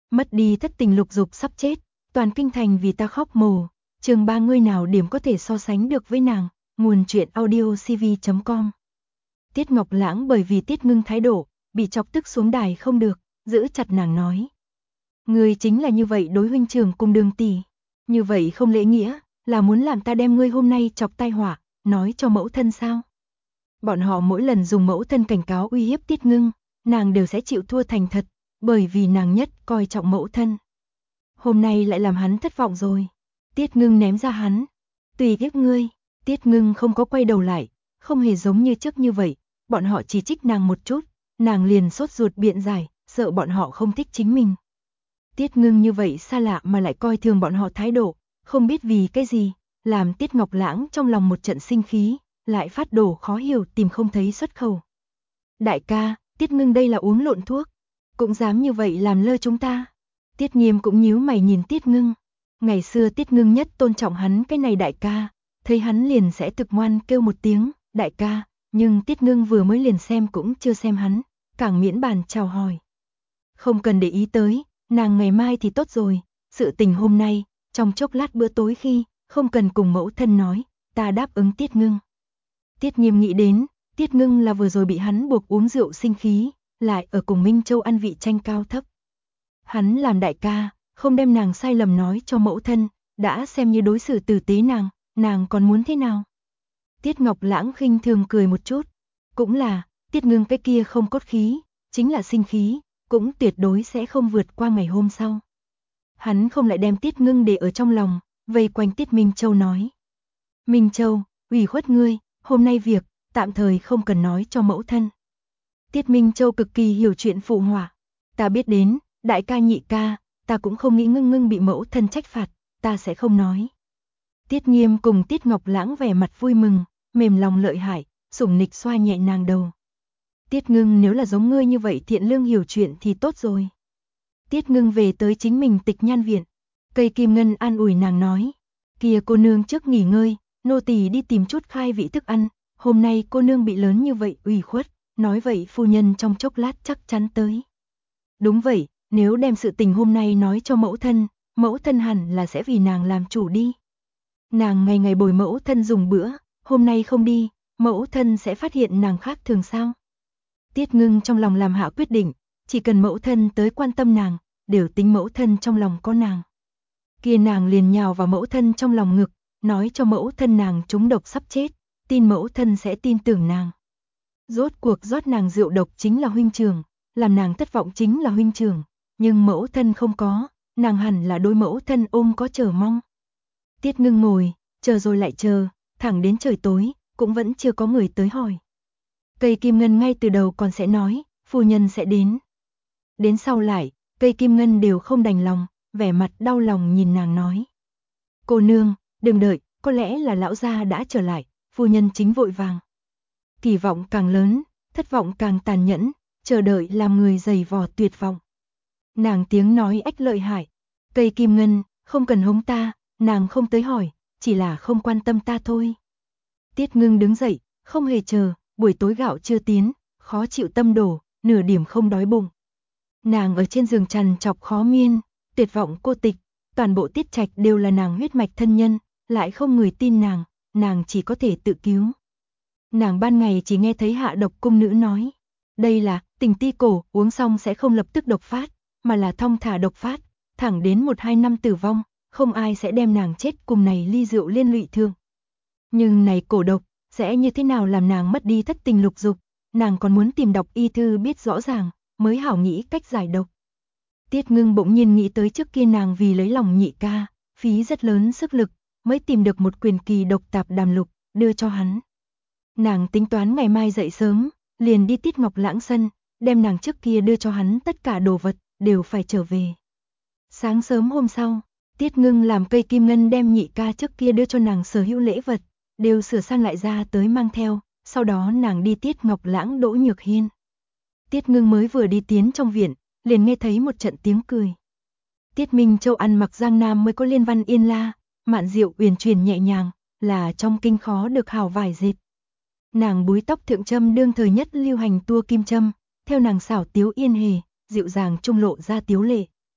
Mất đi thất tình lục dục sắp chết, toàn kinh thành vì ta khóc mồ. Chương 3 ngươi nào điểm có thể so sánh được với nàng. Nguồn truyện audio cv.com. Tiết Ngọc Lãng bởi vì Tiết Ngưng thái độ, bị chọc tức xuống đài không được, giữ chặt nàng nói. Ngươi chính là như vậy đối huynh trưởng cùng Đường tỷ, như vậy không lễ nghĩa, là muốn làm ta đem ngươi hôm nay chọc tai họa, nói cho mẫu thân sao? Bọn họ mỗi lần dùng mẫu thân cảnh cáo uy hiếp Tiết Ngưng, nàng đều sẽ chịu thua thành thật, bởi vì nàng nhất coi trọng mẫu thân. Hôm nay lại làm hắn thất vọng rồi. Tiết Ngưng ném ra hắn. Tùy tiếc ngươi. Tiết Ngưng không có quay đầu lại, không hề giống như trước như vậy, bọn họ chỉ trích nàng một chút, nàng liền sốt ruột biện giải, sợ bọn họ không thích chính mình. Tiết Ngưng như vậy xa lạ mà lại coi thường bọn họ thái độ, không biết vì cái gì, làm Tiết Ngọc Lãng trong lòng một trận sinh khí, lại phát đổ khó hiểu tìm không thấy xuất khẩu. Đại ca, Tiết Ngưng đây là uống lộn thuốc, cũng dám như vậy làm lơ chúng ta. Tiết Nghiêm cũng nhíu mày nhìn Tiết Ngưng. Ngày xưa Tiết Ngưng nhất tôn trọng hắn cái này đại ca, thấy hắn liền sẽ thực ngoan kêu một tiếng, đại ca, nhưng Tiết Ngưng vừa mới liền xem cũng chưa xem hắn, càng miễn bàn chào hỏi. Không cần để ý tới, nàng ngày mai thì tốt rồi, sự tình hôm nay, trong chốc lát bữa tối khi, không cần cùng mẫu thân nói, ta đáp ứng Tiết Ngưng. Tiết Nghiêm nghĩ đến, Tiết Ngưng là vừa rồi bị hắn buộc uống rượu sinh khí, lại ở cùng Minh Châu ăn vị tranh cao thấp. Hắn làm đại ca, không đem nàng sai lầm nói cho mẫu thân, đã xem như đối xử tử tế nàng còn muốn thế nào? Tiết Ngọc Lãng khinh thường cười một chút, cũng là, Tiết Ngưng cái kia không cốt khí, chính là sinh khí, cũng tuyệt đối sẽ không vượt qua ngày hôm sau. Hắn không lại đem Tiết Ngưng để ở trong lòng, vây quanh Tiết Minh Châu nói. Minh Châu, ủy khuất ngươi, hôm nay việc, tạm thời không cần nói cho mẫu thân. Tiết Minh Châu cực kỳ hiểu chuyện phụ họa, ta biết đến, đại ca nhị ca, ta cũng không nghĩ Ngưng bị mẫu thân trách phạt, ta sẽ không nói. Tiết Nghiêm cùng Tiết Ngọc Lãng vẻ mặt vui mừng, mềm lòng lợi hại, sủng nịch xoa nhẹ nàng đầu. Tiết Ngưng nếu là giống ngươi như vậy thiện lương hiểu chuyện thì tốt rồi. Tiết Ngưng về tới chính mình Tịch Nhan viện, Cây Kim Ngân an ủi nàng nói, kia cô nương trước nghỉ ngơi, nô tỳ đi tìm chút khai vị thức ăn, hôm nay cô nương bị lớn như vậy ủy khuất, nói vậy phu nhân trong chốc lát chắc chắn tới. Đúng vậy, nếu đem sự tình hôm nay nói cho mẫu thân hẳn là sẽ vì nàng làm chủ đi. Nàng ngày ngày bồi mẫu thân dùng bữa, hôm nay không đi, mẫu thân sẽ phát hiện nàng khác thường sao? Tiết Ngưng trong lòng làm hạ quyết định, chỉ cần mẫu thân tới quan tâm nàng, đều tính mẫu thân trong lòng có nàng. Kia nàng liền nhào vào mẫu thân trong lòng ngực, nói cho mẫu thân nàng trúng độc sắp chết, tin mẫu thân sẽ tin tưởng nàng. Rốt cuộc rót nàng rượu độc chính là huynh trưởng, làm nàng thất vọng chính là huynh trưởng, nhưng mẫu thân không có, nàng hẳn là đôi mẫu thân ôm có chờ mong. Tiết Ngưng ngồi, chờ rồi lại chờ, thẳng đến trời tối, cũng vẫn chưa có người tới hỏi. Cây Kim Ngân ngay từ đầu còn sẽ nói, phu nhân sẽ đến. Đến sau lại, Cây Kim Ngân đều không đành lòng, vẻ mặt đau lòng nhìn nàng nói. Cô nương, đừng đợi, có lẽ là lão gia đã trở lại, phu nhân chính vội vàng. Kỳ vọng càng lớn, thất vọng càng tàn nhẫn, chờ đợi làm người dày vò tuyệt vọng. Nàng tiếng nói ách lợi hại, Cây Kim Ngân, không cần hống ta, nàng không tới hỏi, chỉ là không quan tâm ta thôi. Tiết Ngưng đứng dậy, không hề chờ, buổi tối gạo chưa tiến, khó chịu tâm đổ, nửa điểm không đói bụng. Nàng ở trên giường trằn trọc khó miên, tuyệt vọng cô tịch, toàn bộ Tiết Trạch đều là nàng huyết mạch thân nhân, lại không người tin nàng chỉ có thể tự cứu. Nàng ban ngày chỉ nghe thấy Hạ Độc cung nữ nói, đây là tình ti cổ, uống xong sẽ không lập tức độc phát, mà là thong thả độc phát, thẳng đến 1-2 năm tử vong, không ai sẽ đem nàng chết cùng này ly rượu liên lụy thương. Nhưng này cổ độc, sẽ như thế nào làm nàng mất đi thất tình lục dục, nàng còn muốn tìm đọc y thư biết rõ ràng, mới hảo nghĩ cách giải độc. Tiết Ngưng bỗng nhiên nghĩ tới trước kia nàng vì lấy lòng nhị ca, phí rất lớn sức lực, mới tìm được một quyền kỳ độc tạp đàm lục, đưa cho hắn. Nàng tính toán ngày mai dậy sớm, liền đi Tiết Ngọc Lãng sân, đem nàng trước kia đưa cho hắn tất cả đồ vật, đều phải trở về. Sáng sớm hôm sau, Tiết Ngưng làm Cây Kim Ngân đem nhị ca trước kia đưa cho nàng sở hữu lễ vật, đều sửa sang lại ra tới mang theo, sau đó nàng đi Tiết Ngọc Lãng Đỗ Nhược Hiên. Tiết Ngưng mới vừa đi tiến trong viện, liền nghe thấy một trận tiếng cười. Tiết Minh Châu ăn mặc Giang Nam mới có liên văn yên la, mạn diệu uyển chuyển nhẹ nhàng, là trong kinh khó được hào vải dệt. Nàng búi tóc thượng châm đương thời nhất lưu hành tua kim châm, theo nàng xảo tiếu yên hề, dịu dàng trung lộ ra tiếu lệ.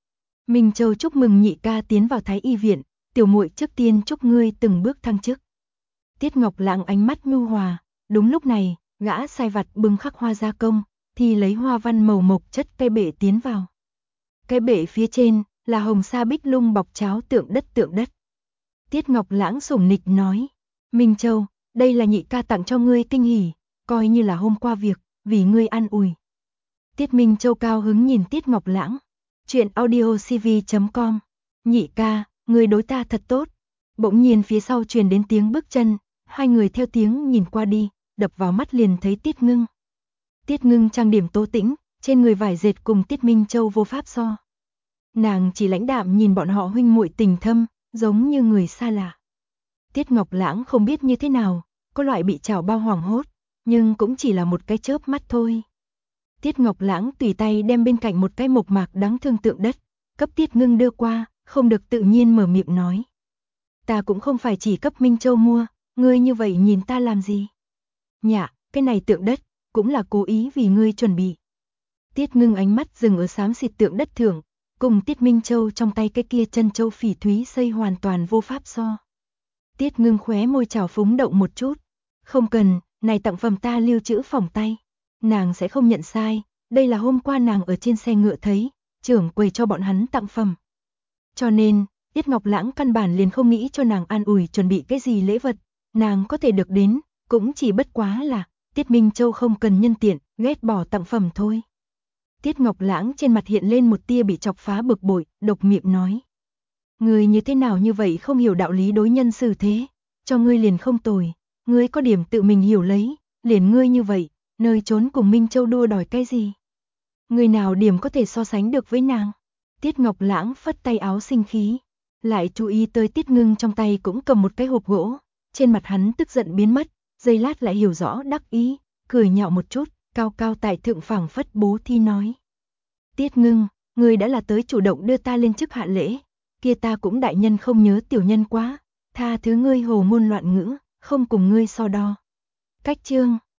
Minh Châu chúc mừng nhị ca tiến vào Thái y viện, tiểu muội trước tiên chúc ngươi từng bước thăng chức. Tiết Ngọc Lãng ánh mắt nhu hòa, đúng lúc này, gã sai vặt bưng khắc hoa gia công, thì lấy hoa văn màu mộc chất cái bể tiến vào. Cái bể phía trên là hồng sa bích lung bọc cháo tượng đất. Tiết Ngọc Lãng sủng nịch nói, Minh Châu, đây là nhị ca tặng cho ngươi kinh hỉ, coi như là hôm qua việc, vì ngươi an ủi. Tiết Minh Châu cao hứng nhìn Tiết Ngọc Lãng. Chuyện audiocv.com. Nhị ca, ngươi đối ta thật tốt. Bỗng nhiên phía sau truyền đến tiếng bước chân, hai người theo tiếng nhìn qua đi, đập vào mắt liền thấy Tiết Ngưng. Tiết Ngưng trang điểm tố tĩnh, trên người vải dệt cùng Tiết Minh Châu vô pháp so. Nàng chỉ lãnh đạm nhìn bọn họ huynh muội tình thâm, giống như người xa lạ. Tiết Ngọc Lãng không biết như thế nào, có loại bị chảo bao hoảng hốt, nhưng cũng chỉ là một cái chớp mắt thôi. Tiết Ngọc Lãng tùy tay đem bên cạnh một cái mộc mạc đáng thương tượng đất, cấp Tiết Ngưng đưa qua, không được tự nhiên mở miệng nói. Ta cũng không phải chỉ cấp Minh Châu mua, ngươi như vậy nhìn ta làm gì? Nhạ, cái này tượng đất, cũng là cố ý vì ngươi chuẩn bị. Tiết Ngưng ánh mắt dừng ở xám xịt tượng đất thưởng, cùng Tiết Minh Châu trong tay cái kia chân châu phỉ thúy xây hoàn toàn vô pháp so. Tiết Ngưng khóe môi trào phúng động một chút. Không cần, này tặng phẩm ta lưu trữ phòng tay. Nàng sẽ không nhận sai, đây là hôm qua nàng ở trên xe ngựa thấy, trưởng quầy cho bọn hắn tặng phẩm. Cho nên, Tiết Ngọc Lãng căn bản liền không nghĩ cho nàng an ủi chuẩn bị cái gì lễ vật, nàng có thể được đến, cũng chỉ bất quá là, Tiết Minh Châu không cần nhân tiện, ghét bỏ tặng phẩm thôi. Tiết Ngọc Lãng trên mặt hiện lên một tia bị chọc phá bực bội, độc miệng nói. Ngươi như thế nào như vậy không hiểu đạo lý đối nhân xử thế, cho ngươi liền không tồi, ngươi có điểm tự mình hiểu lấy, liền ngươi như vậy, nơi trốn cùng Minh Châu đua đòi cái gì? Người nào điểm có thể so sánh được với nàng? Tiết Ngọc Lãng phất tay áo sinh khí, lại chú ý tới Tiết Ngưng trong tay cũng cầm một cái hộp gỗ, trên mặt hắn tức giận biến mất, giây lát lại hiểu rõ đắc ý, cười nhạo một chút, cao cao tại thượng phảng phất bố thi nói. Tiết Ngưng, ngươi đã là tới chủ động đưa ta lên chức hạ lễ, kia ta cũng đại nhân không nhớ tiểu nhân quá, tha thứ ngươi hồ ngôn loạn ngữ, không cùng ngươi so đo. Cách chương